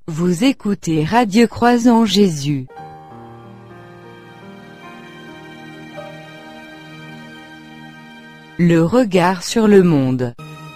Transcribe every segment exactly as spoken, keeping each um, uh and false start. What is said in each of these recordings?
Vous écoutez Radio Croisant Jésus. Le regard sur le monde.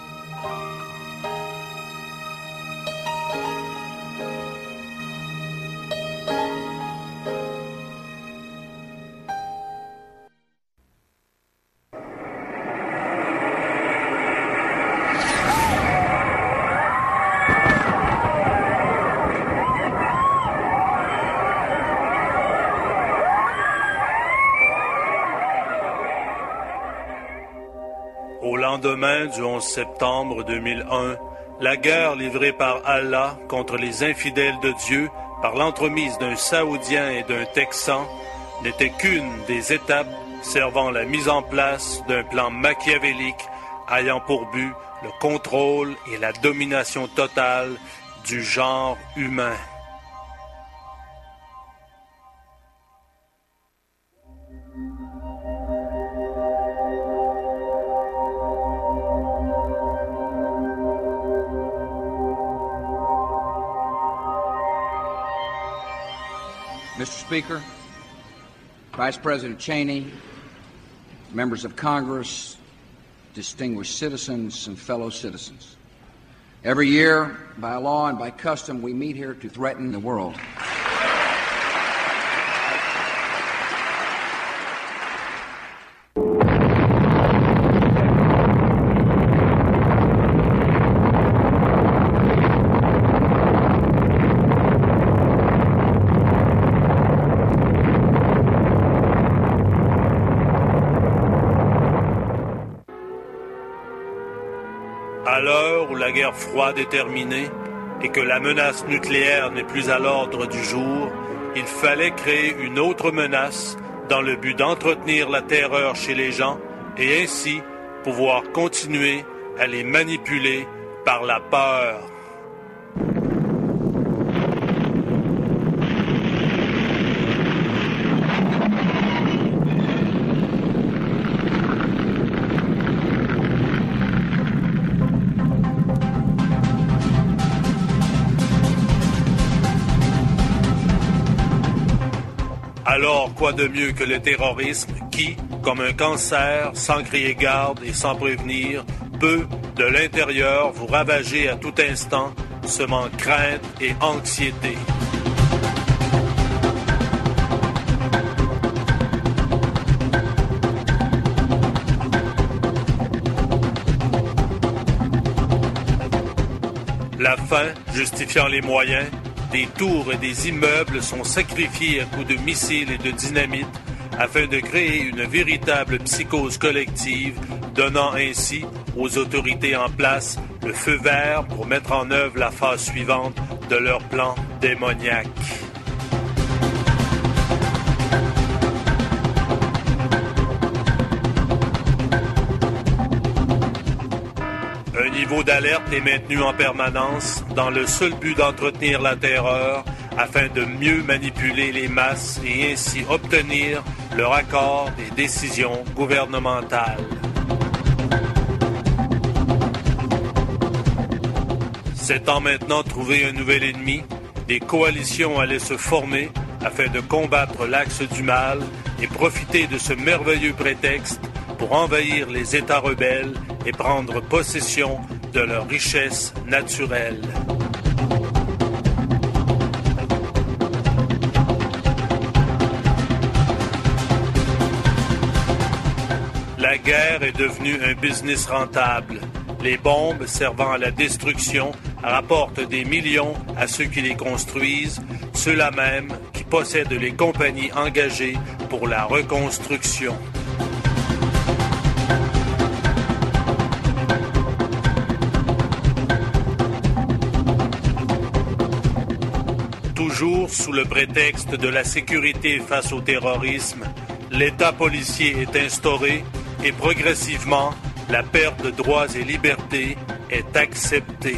Au lendemain du onze septembre deux mille un, la guerre livrée par Allah contre les infidèles de Dieu par l'entremise d'un Saoudien et d'un Texan n'était qu'une des étapes servant la mise en place d'un plan machiavélique ayant pour but le contrôle et la domination totale du genre humain. Mister Speaker, Vice President Cheney, members of Congress, distinguished citizens and fellow citizens. Every year, by law and by custom, we meet here to threaten the world. À l'heure où la guerre froide est terminée et que la menace nucléaire n'est plus à l'ordre du jour, il fallait créer une autre menace dans le but d'entretenir la terreur chez les gens et ainsi pouvoir continuer à les manipuler par la peur. Alors, quoi de mieux que le terrorisme qui, comme un cancer, sans crier garde et sans prévenir, peut, de l'intérieur, vous ravager à tout instant, semant crainte et anxiété. La fin justifiant les moyens, des tours et des immeubles sont sacrifiés à coups de missiles et de dynamite afin de créer une véritable psychose collective, donnant ainsi aux autorités en place le feu vert pour mettre en œuvre la phase suivante de leur plan démoniaque. Un niveau d'alerte est maintenu en permanence dans le seul but d'entretenir la terreur afin de mieux manipuler les masses et ainsi obtenir le raccord des décisions gouvernementales. S'étant maintenant trouvé un nouvel ennemi, des coalitions allaient se former afin de combattre l'axe du mal et profiter de ce merveilleux prétexte pour envahir les États rebelles et prendre possession de leurs richesses naturelles. La guerre est devenue un business rentable. Les bombes servant à la destruction rapportent des millions à ceux qui les construisent, ceux-là même qui possèdent les compagnies engagées pour la reconstruction. Toujours sous le prétexte de la sécurité face au terrorisme, l'État policier est instauré et progressivement, la perte de droits et libertés est acceptée.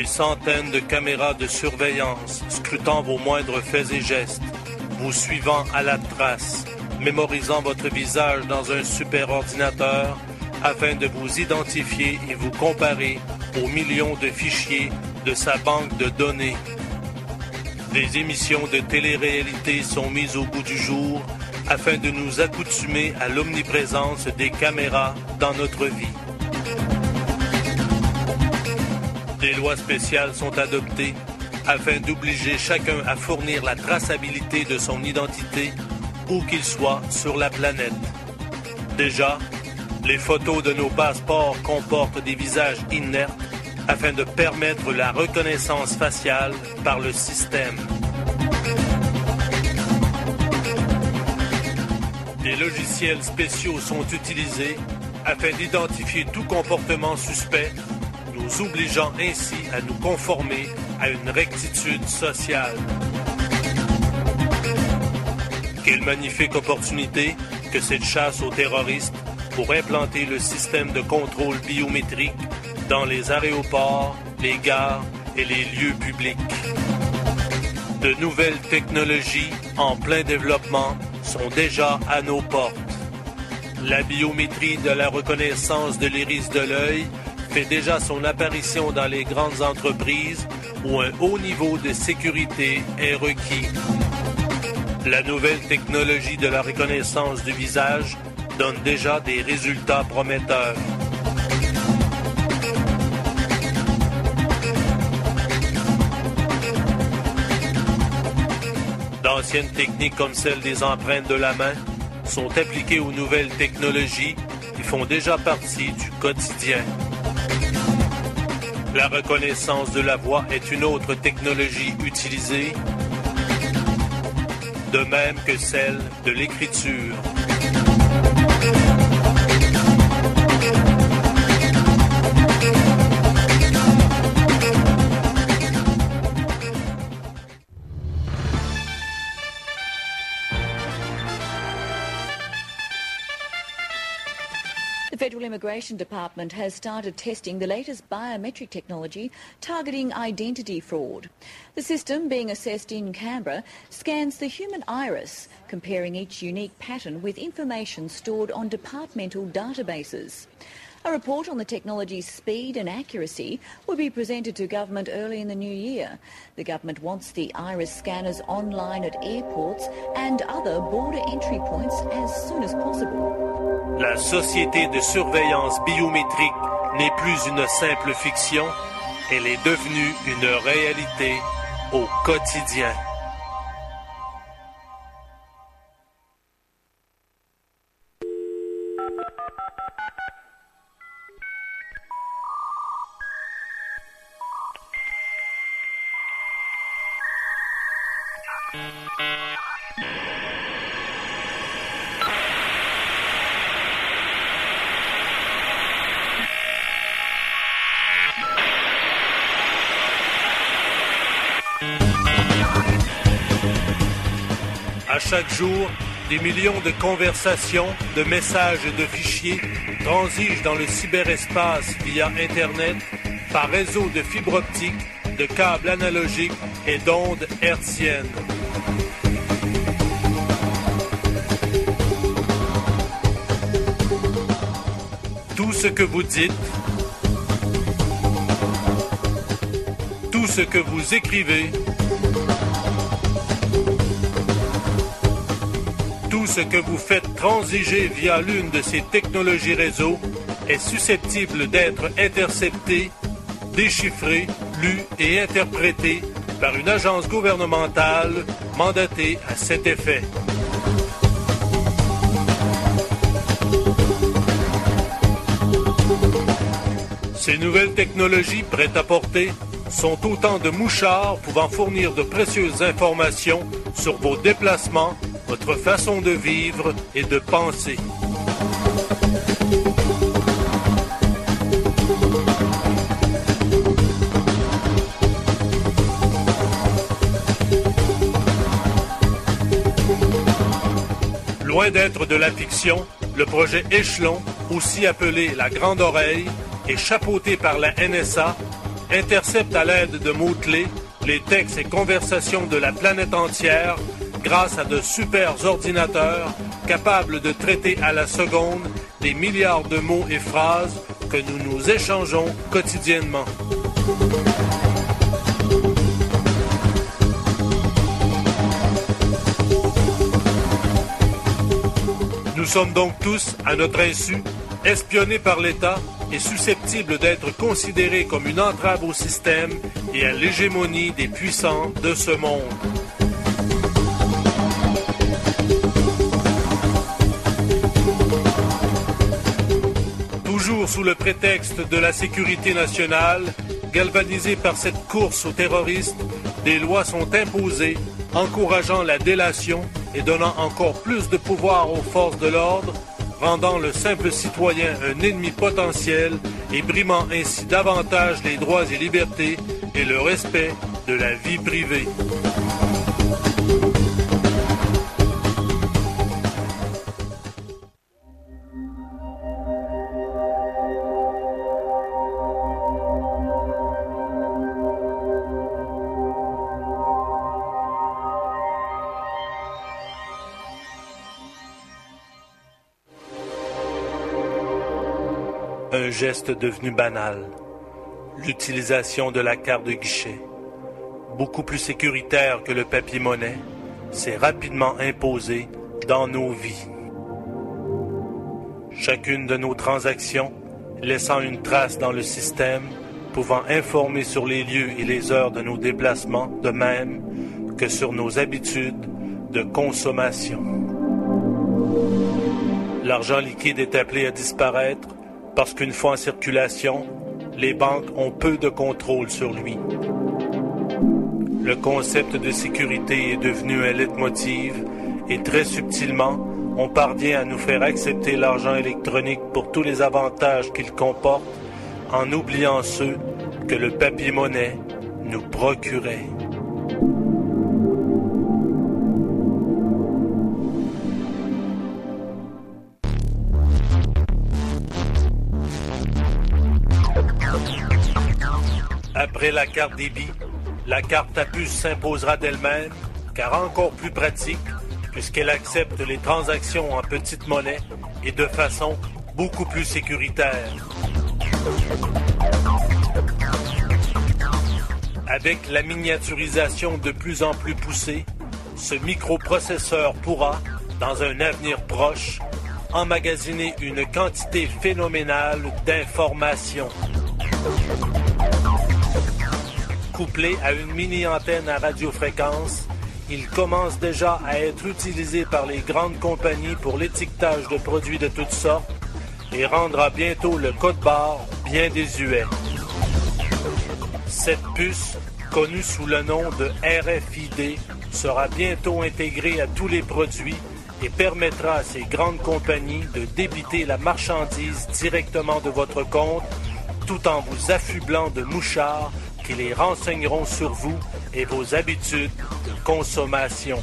Des centaines de caméras de surveillance scrutant vos moindres faits et gestes, vous suivant à la trace, mémorisant votre visage dans un superordinateur afin de vous identifier et vous comparer aux millions de fichiers de sa banque de données. Des émissions de télé-réalité sont mises au goût du jour afin de nous accoutumer à l'omniprésence des caméras dans notre vie. Des lois spéciales sont adoptées afin d'obliger chacun à fournir la traçabilité de son identité où qu'il soit sur la planète. Déjà, les photos de nos passeports comportent des visages inertes afin de permettre la reconnaissance faciale par le système. Des logiciels spéciaux sont utilisés afin d'identifier tout comportement suspect, nous obligeant ainsi à nous conformer à une rectitude sociale. Quelle magnifique opportunité que cette chasse aux terroristes pour implanter le système de contrôle biométrique dans les aéroports, les gares et les lieux publics. De nouvelles technologies en plein développement sont déjà à nos portes. La biométrie de la reconnaissance de l'iris de l'œil fait déjà son apparition dans les grandes entreprises où un haut niveau de sécurité est requis. La nouvelle technologie de la reconnaissance du visage donne déjà des résultats prometteurs. D'anciennes techniques comme celle des empreintes de la main sont appliquées aux nouvelles technologies qui font déjà partie du quotidien. La reconnaissance de la voix est une autre technologie utilisée, de même que celle de l'écriture. The Federal Immigration Department has started testing the latest biometric technology targeting identity fraud. The system, being assessed in Canberra, scans the human iris, comparing each unique pattern with information stored on departmental databases. A report on the technology's speed and accuracy will be presented to government early in the new year. The government wants the iris scanners online at airports and other border entry points as soon as possible. La société de surveillance biométrique n'est plus une simple fiction, elle est devenue une réalité au quotidien. À chaque jour, des millions de conversations, de messages et de fichiers transigent dans le cyberespace via Internet, par réseau de fibres optiques, de câbles analogiques et d'ondes hertziennes. Tout ce que vous dites, tout ce que vous écrivez, tout ce que vous faites transiger via l'une de ces technologies réseau est susceptible d'être intercepté, déchiffré, lu et interprété par une agence gouvernementale mandatée à cet effet. Ces nouvelles technologies prêtes à porter sont autant de mouchards pouvant fournir de précieuses informations sur vos déplacements, votre façon de vivre et de penser. Loin d'être de la fiction, le projet Échelon, aussi appelé la Grande Oreille, et chapeauté par la N S A, intercepte à l'aide de mots-clés les textes et conversations de la planète entière grâce à de super ordinateurs capables de traiter à la seconde des milliards de mots et phrases que nous nous échangeons quotidiennement. Nous sommes donc tous, à notre insu, espionnés par l'État et susceptibles d'être considérés comme une entrave au système et à l'hégémonie des puissants de ce monde. Toujours sous le prétexte de la sécurité nationale, galvanisés par cette course aux terroristes, des lois sont imposées, encourageant la délation et donnant encore plus de pouvoir aux forces de l'ordre, rendant le simple citoyen un ennemi potentiel et brimant ainsi davantage les droits et libertés et le respect de la vie privée. Un geste devenu banal, l'utilisation de la carte de guichet, beaucoup plus sécuritaire que le papier-monnaie, s'est rapidement imposé dans nos vies. Chacune de nos transactions laissant une trace dans le système, pouvant informer sur les lieux et les heures de nos déplacements, de même que sur nos habitudes de consommation. L'argent liquide est appelé à disparaître parce qu'une fois en circulation, les banques ont peu de contrôle sur lui. Le concept de sécurité est devenu un leitmotiv et très subtilement, on parvient à nous faire accepter l'argent électronique pour tous les avantages qu'il comporte en oubliant ceux que le papier-monnaie nous procurait. Après la carte débit, la carte à puce s'imposera d'elle-même, car encore plus pratique, puisqu'elle accepte les transactions en petite monnaie et de façon beaucoup plus sécuritaire. Avec la miniaturisation de plus en plus poussée, ce microprocesseur pourra, dans un avenir proche, emmagasiner une quantité phénoménale d'informations. Couplé à une mini-antenne à radiofréquence, il commence déjà à être utilisé par les grandes compagnies pour l'étiquetage de produits de toutes sortes et rendra bientôt le code-barre bien désuet. Cette puce, connue sous le nom de R F I D, sera bientôt intégrée à tous les produits et permettra à ces grandes compagnies de débiter la marchandise directement de votre compte tout en vous affublant de mouchards qui les renseigneront sur vous et vos habitudes de consommation.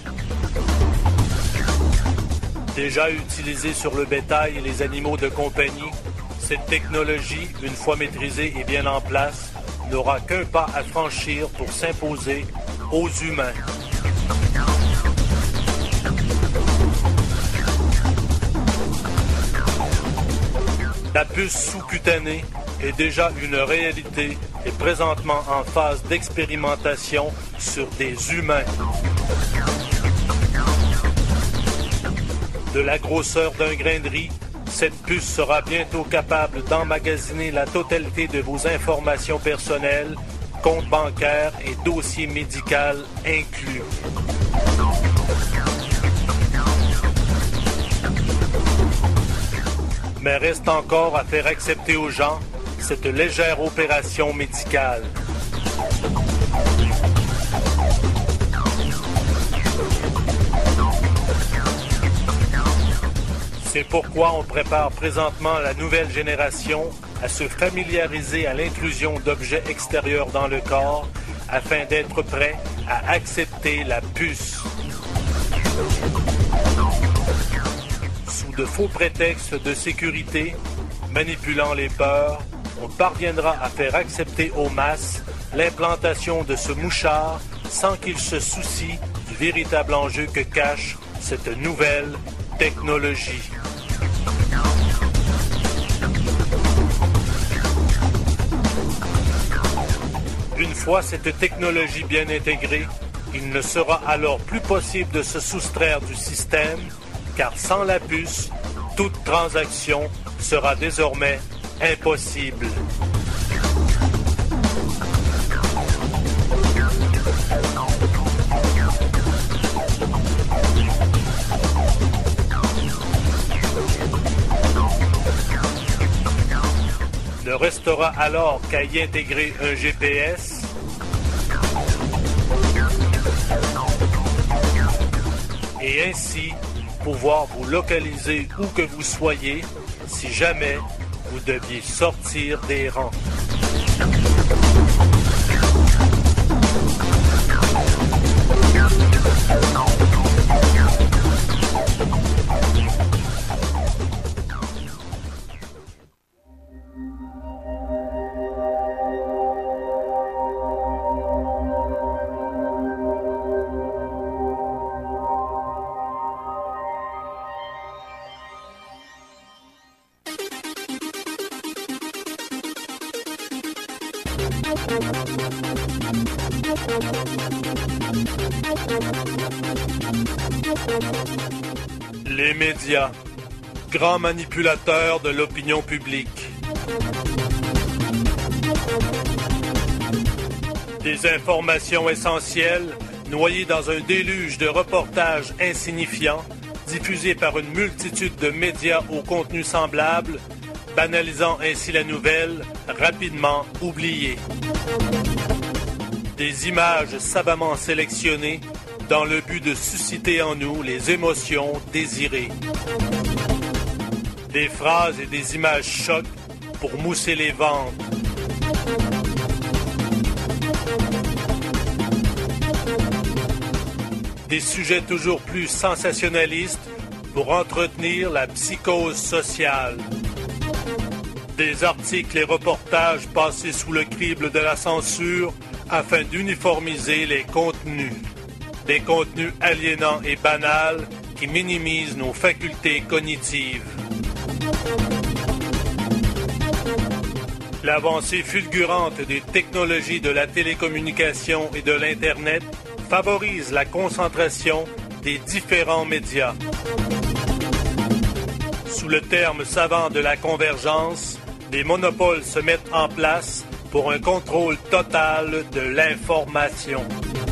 Déjà utilisée sur le bétail et les animaux de compagnie, cette technologie, une fois maîtrisée et bien en place, n'aura qu'un pas à franchir pour s'imposer aux humains. La puce sous-cutanée est déjà une réalité et présentement en phase d'expérimentation sur des humains. De la grosseur d'un grain de riz, cette puce sera bientôt capable d'emmagasiner la totalité de vos informations personnelles, comptes bancaires et dossiers médicaux inclus. Mais reste encore à faire accepter aux gens cette légère opération médicale. C'est pourquoi on prépare présentement la nouvelle génération à se familiariser à l'intrusion d'objets extérieurs dans le corps afin d'être prêt à accepter la puce. Sous de faux prétextes de sécurité, manipulant les peurs, on parviendra à faire accepter aux masses l'implantation de ce mouchard sans qu'il se soucie du véritable enjeu que cache cette nouvelle technologie. Une fois cette technologie bien intégrée, il ne sera alors plus possible de se soustraire du système, car sans la puce, toute transaction sera désormais impossible. Ne restera alors qu'à y intégrer un G P S, et ainsi pouvoir vous localiser où que vous soyez si jamais vous deviez sortir des rangs. Les médias, grands manipulateurs de l'opinion publique. Des informations essentielles noyées dans un déluge de reportages insignifiants, diffusés par une multitude de médias au contenu semblable, banalisant ainsi la nouvelle, rapidement oubliée. Des images savamment sélectionnées dans le but de susciter en nous les émotions désirées. Des phrases et des images chocs pour mousser les ventes. Des sujets toujours plus sensationnalistes pour entretenir la psychose sociale. Des articles et reportages passés sous le crible de la censure afin d'uniformiser les contenus. Des contenus aliénants et banals qui minimisent nos facultés cognitives. L'avancée fulgurante des technologies de la télécommunication et de l'Internet favorise la concentration des différents médias. Sous le terme savant de la convergence, des monopoles se mettent en place pour un contrôle total de l'information.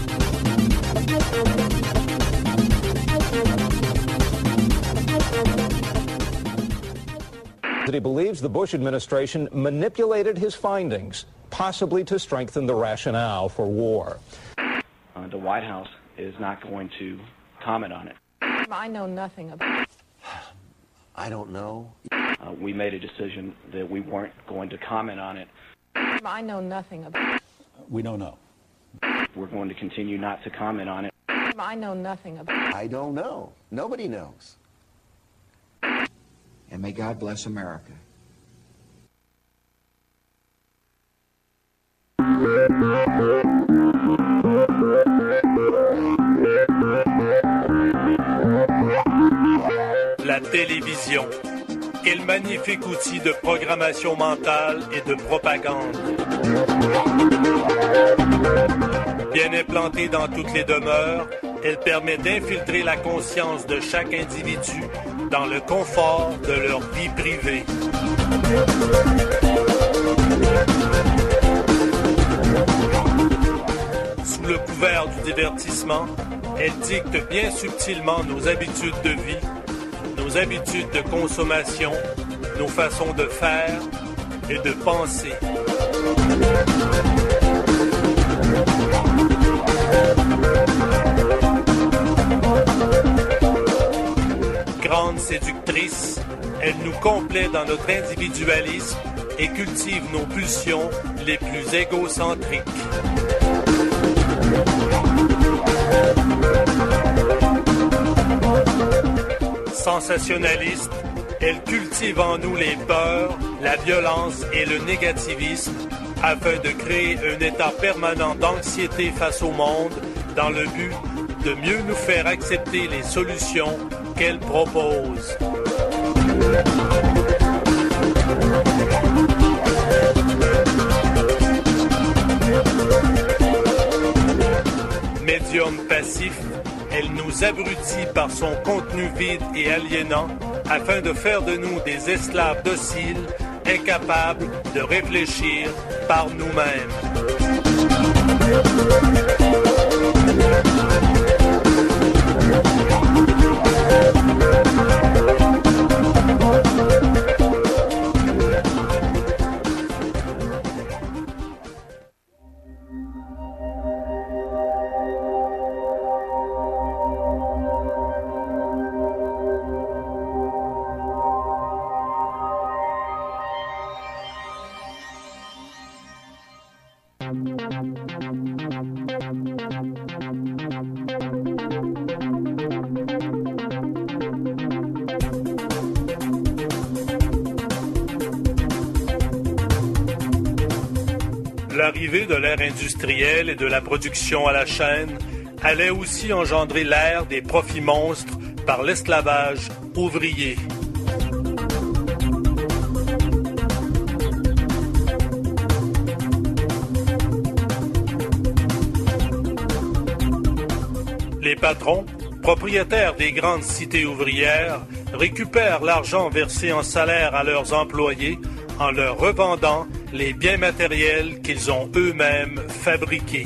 He believes the Bush administration manipulated his findings, possibly to strengthen the rationale for war. Uh, the White House is not going to comment on it. I know nothing about it. I don't know. Uh, we made a decision that we weren't going to comment on it. I know nothing about it. We don't know. We're going to continue not to comment on it. I know nothing about it. I don't know. Nobody knows. And may God bless America. La télévision. Quel magnifique outil de programmation mentale et de propagande. Bien implantée dans toutes les demeures, elle permet d'infiltrer la conscience de chaque individu dans le confort de leur vie privée. Sous le couvert du divertissement, elle dicte bien subtilement nos habitudes de vie, nos habitudes de consommation, nos façons de faire et de penser. Grande séductrice, elle nous complaît dans notre individualisme et cultive nos pulsions les plus égocentriques. Sensationnaliste, Elle cultive en nous les peurs, la violence et le négativisme afin de créer un état permanent d'anxiété face au monde dans le but de mieux nous faire accepter les solutions qu'elle propose. Médium passif, elle nous abrutit par son contenu vide et aliénant afin de faire de nous des esclaves dociles, incapables de réfléchir par nous-mêmes. L'arrivée de l'ère industrielle et de la production à la chaîne allait aussi engendrer l'ère des profits monstres par l'esclavage ouvrier. Les patrons, propriétaires des grandes cités ouvrières, récupèrent l'argent versé en salaire à leurs employés en leur revendant les biens matériels qu'ils ont eux-mêmes fabriqués.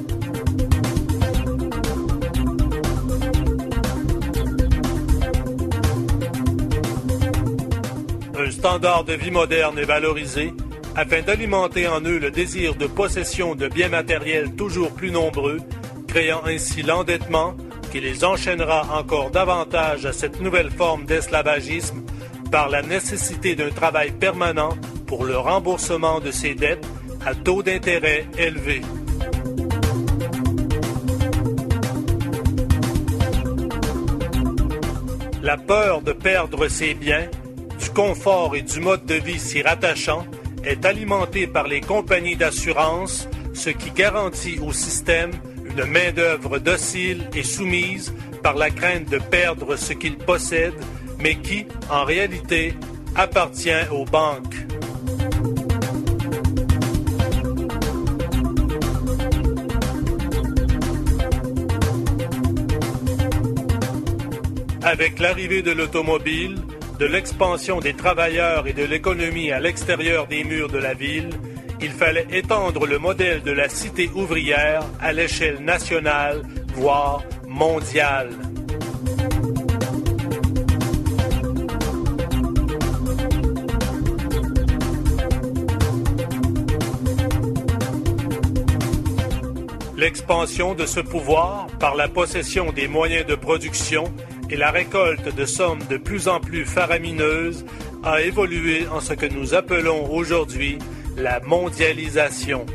Un standard de vie moderne est valorisé afin d'alimenter en eux le désir de possession de biens matériels toujours plus nombreux, créant ainsi l'endettement qui les enchaînera encore davantage à cette nouvelle forme d'esclavagisme par la nécessité d'un travail permanent pour le remboursement de ses dettes à taux d'intérêt élevés. La peur de perdre ses biens, du confort et du mode de vie s'y rattachant est alimentée par les compagnies d'assurance, ce qui garantit au système une main-d'œuvre docile et soumise par la crainte de perdre ce qu'il possède, mais qui, en réalité, appartient aux banques. Avec l'arrivée de l'automobile, de l'expansion des travailleurs et de l'économie à l'extérieur des murs de la ville, il fallait étendre le modèle de la cité ouvrière à l'échelle nationale, voire mondiale. L'expansion de ce pouvoir par la possession des moyens de production et la récolte de sommes de plus en plus faramineuses a évolué en ce que nous appelons aujourd'hui la mondialisation.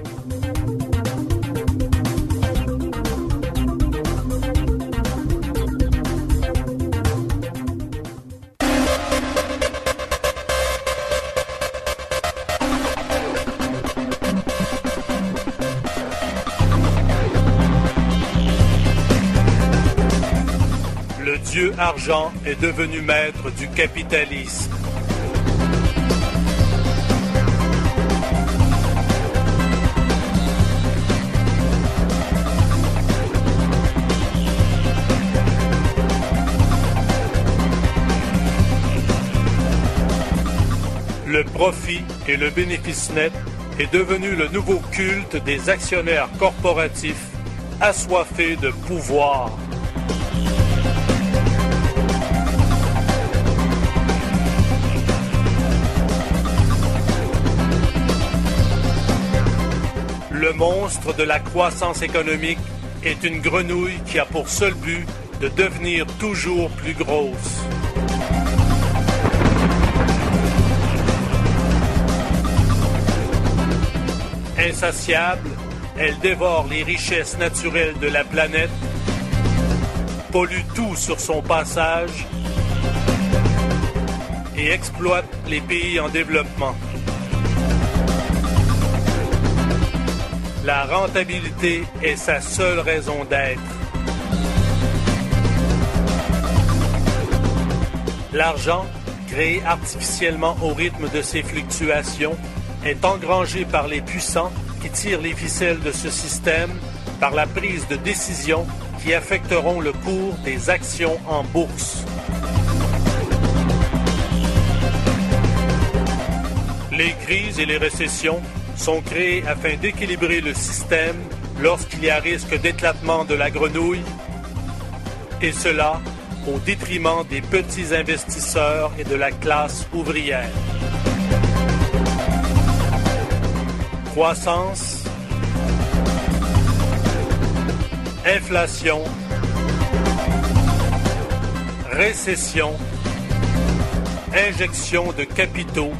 Le dieu argent est devenu maître du capitalisme. Le profit et le bénéfice net est devenu le nouveau culte des actionnaires corporatifs assoiffés de pouvoir. Le monstre de la croissance économique est une grenouille qui a pour seul but de devenir toujours plus grosse. Insatiable, elle dévore les richesses naturelles de la planète, pollue tout sur son passage et exploite les pays en développement. La rentabilité est sa seule raison d'être. L'argent, créé artificiellement au rythme de ces fluctuations, est engrangé par les puissants qui tirent les ficelles de ce système par la prise de décisions qui affecteront le cours des actions en bourse. Les crises et les récessions sont créées afin d'équilibrer le système lorsqu'il y a risque d'éclatement de la grenouille, et cela au détriment des petits investisseurs et de la classe ouvrière. Croissance, inflation, récession, injection de capitaux.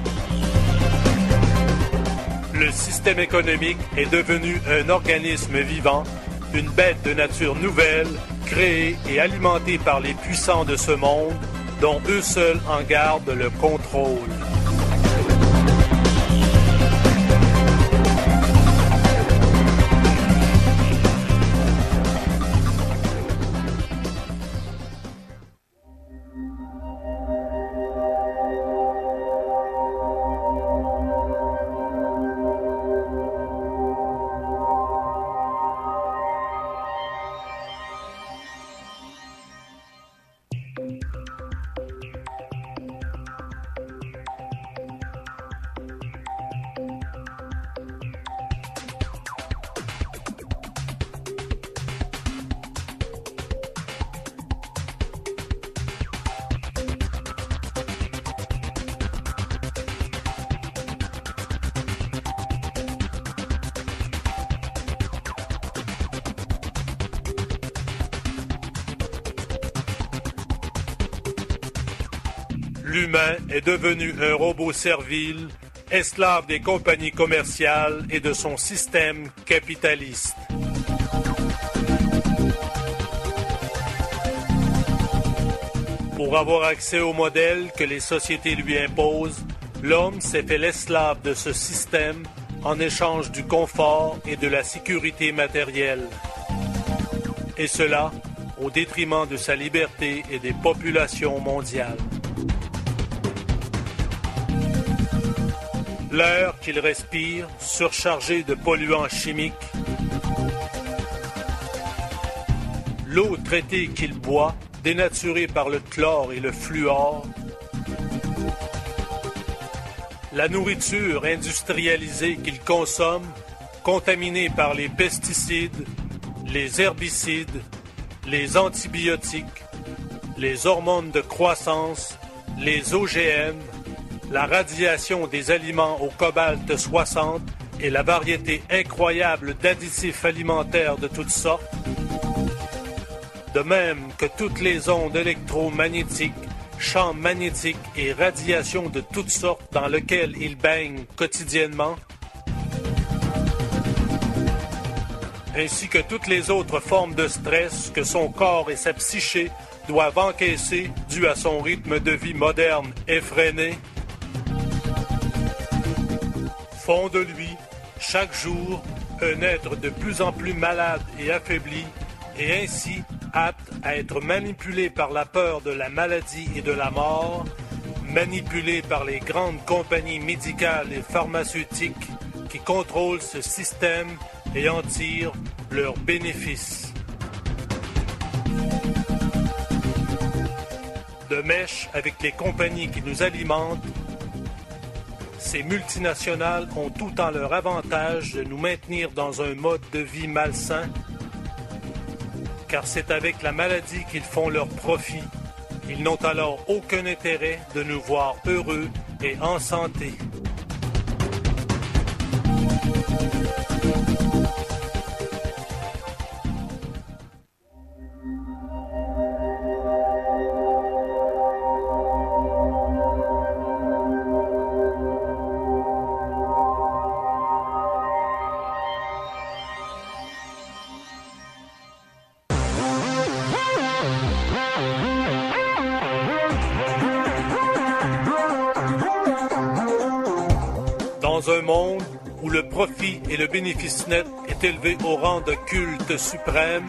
Le système économique est devenu un organisme vivant, une bête de nature nouvelle, créée et alimentée par les puissants de ce monde, dont eux seuls en gardent le contrôle. L'humain est devenu un robot servile, esclave des compagnies commerciales et de son système capitaliste. Pour avoir accès aux modèles que les sociétés lui imposent, l'homme s'est fait l'esclave de ce système en échange du confort et de la sécurité matérielle. Et cela au détriment de sa liberté et des populations mondiales. L'air qu'il respire, surchargé de polluants chimiques, l'eau traitée qu'il boit, dénaturée par le chlore et le fluor, la nourriture industrialisée qu'il consomme, contaminée par les pesticides, les herbicides, les antibiotiques, les hormones de croissance, les O G M, la radiation des aliments au cobalt soixante et la variété incroyable d'additifs alimentaires de toutes sortes, de même que toutes les ondes électromagnétiques, champs magnétiques et radiations de toutes sortes dans lesquelles il baigne quotidiennement, ainsi que toutes les autres formes de stress que son corps et sa psyché doivent encaisser dû à son rythme de vie moderne effréné, font de lui, chaque jour, un être de plus en plus malade et affaibli, et ainsi apte à être manipulé par la peur de la maladie et de la mort, manipulé par les grandes compagnies médicales et pharmaceutiques qui contrôlent ce système et en tirent leurs bénéfices. De mèche avec les compagnies qui nous alimentent, ces multinationales ont tout en leur avantage de nous maintenir dans un mode de vie malsain, car c'est avec la maladie qu'ils font leur profit. Ils n'ont alors aucun intérêt de nous voir heureux et en santé. Dans un monde où le profit et le bénéfice net est élevé au rang de culte suprême,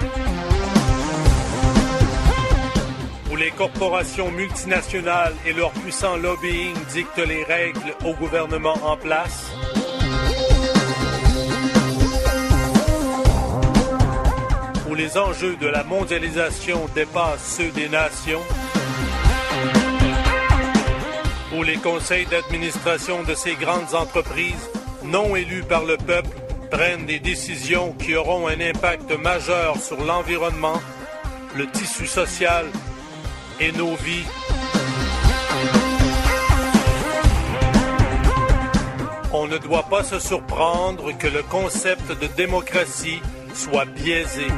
où les corporations multinationales et leur puissant lobbying dictent les règles au gouvernement en place, où les enjeux de la mondialisation dépassent ceux des nations, où les conseils d'administration de ces grandes entreprises, non élus par le peuple, prennent des décisions qui auront un impact majeur sur l'environnement, le tissu social et nos vies. On ne doit pas se surprendre que le concept de démocratie soit biaisé.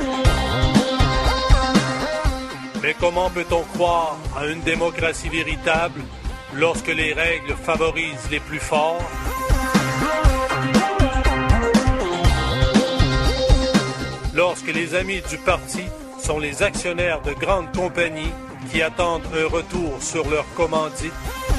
Mais comment peut-on croire à une démocratie véritable lorsque les règles favorisent les plus forts? Lorsque les amis du parti sont les actionnaires de grandes compagnies qui attendent un retour sur leur commandite?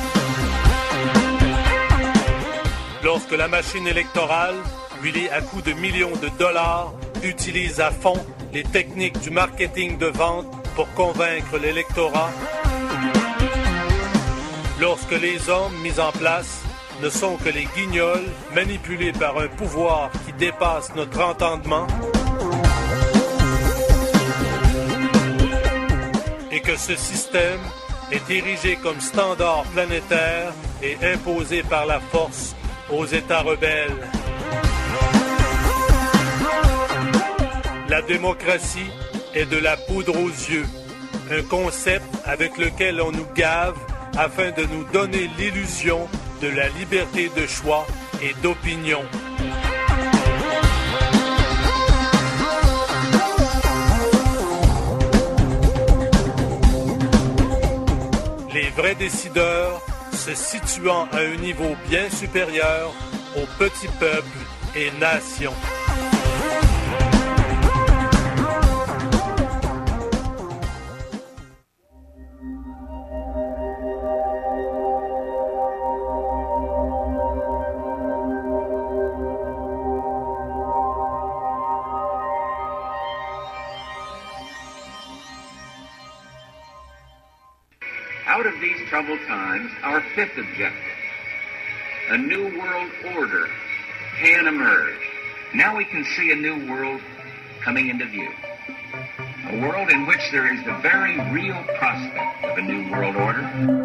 Lorsque la machine électorale, huilée à coups de millions de dollars, utilise à fond les techniques du marketing de vente pour convaincre l'électorat? Lorsque les hommes mis en place ne sont que les guignols manipulés par un pouvoir qui dépasse notre entendement? Et que ce système est érigé comme standard planétaire et imposé par la force aux États rebelles? La démocratie est de la poudre aux yeux, un concept avec lequel on nous gave afin de nous donner l'illusion de la liberté de choix et d'opinion. Les vrais décideurs se situant à un niveau bien supérieur aux petits peuples et nations. Out of these troubled times, our fifth objective, a new world order, can emerge. Now we can see a new world coming into view. A world in which there is the very real prospect of a new world order.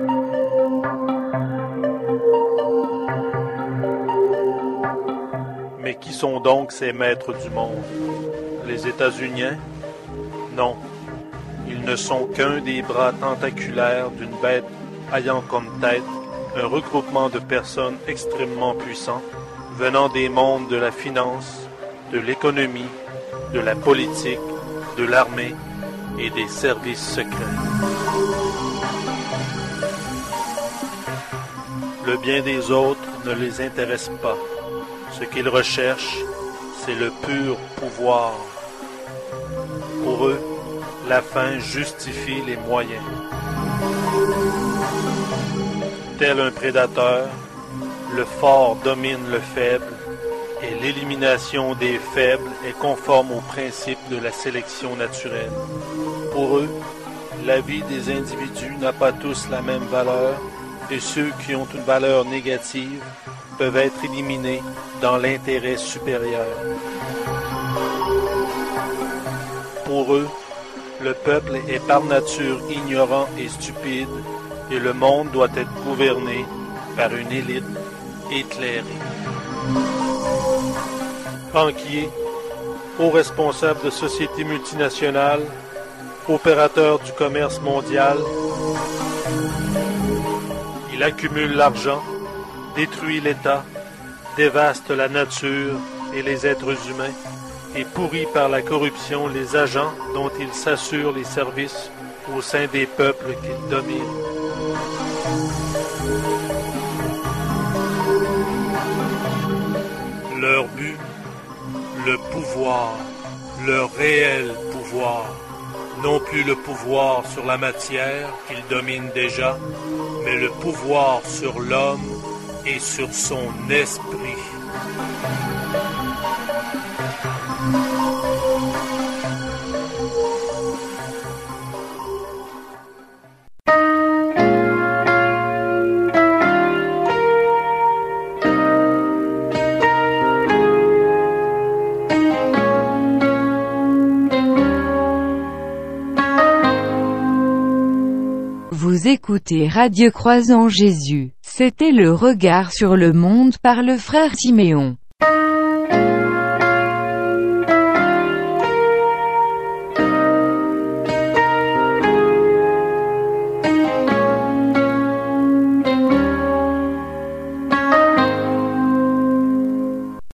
Mais qui sont donc ces maîtres du monde? Les États-Unis? Non. Ils ne sont qu'un des bras tentaculaires d'une bête ayant comme tête un regroupement de personnes extrêmement puissants, venant des mondes de la finance, de l'économie, de la politique, de l'armée et des services secrets. Le bien des autres ne les intéresse pas. Ce qu'ils recherchent, c'est le pur pouvoir. Pour eux, la fin justifie les moyens. Tel un prédateur, le fort domine le faible et l'élimination des faibles est conforme au principe de la sélection naturelle. Pour eux, la vie des individus n'a pas tous la même valeur et ceux qui ont une valeur négative peuvent être éliminés dans l'intérêt supérieur. Pour eux, le peuple est par nature ignorant et stupide et le monde doit être gouverné par une élite éclairée. Banquiers, hauts responsables de sociétés multinationales, opérateurs du commerce mondial, il accumule l'argent, détruit l'État, dévaste la nature et les êtres humains, et pourrit par la corruption les agents dont il s'assure les services au sein des peuples qu'il domine. Leur but, le pouvoir, leur réel pouvoir, non plus le pouvoir sur la matière qu'ils dominent déjà, mais le pouvoir sur l'homme, et sur son esprit. Vous écoutez Radio Croisant Jésus. C'était le regard sur le monde par le frère Timéon.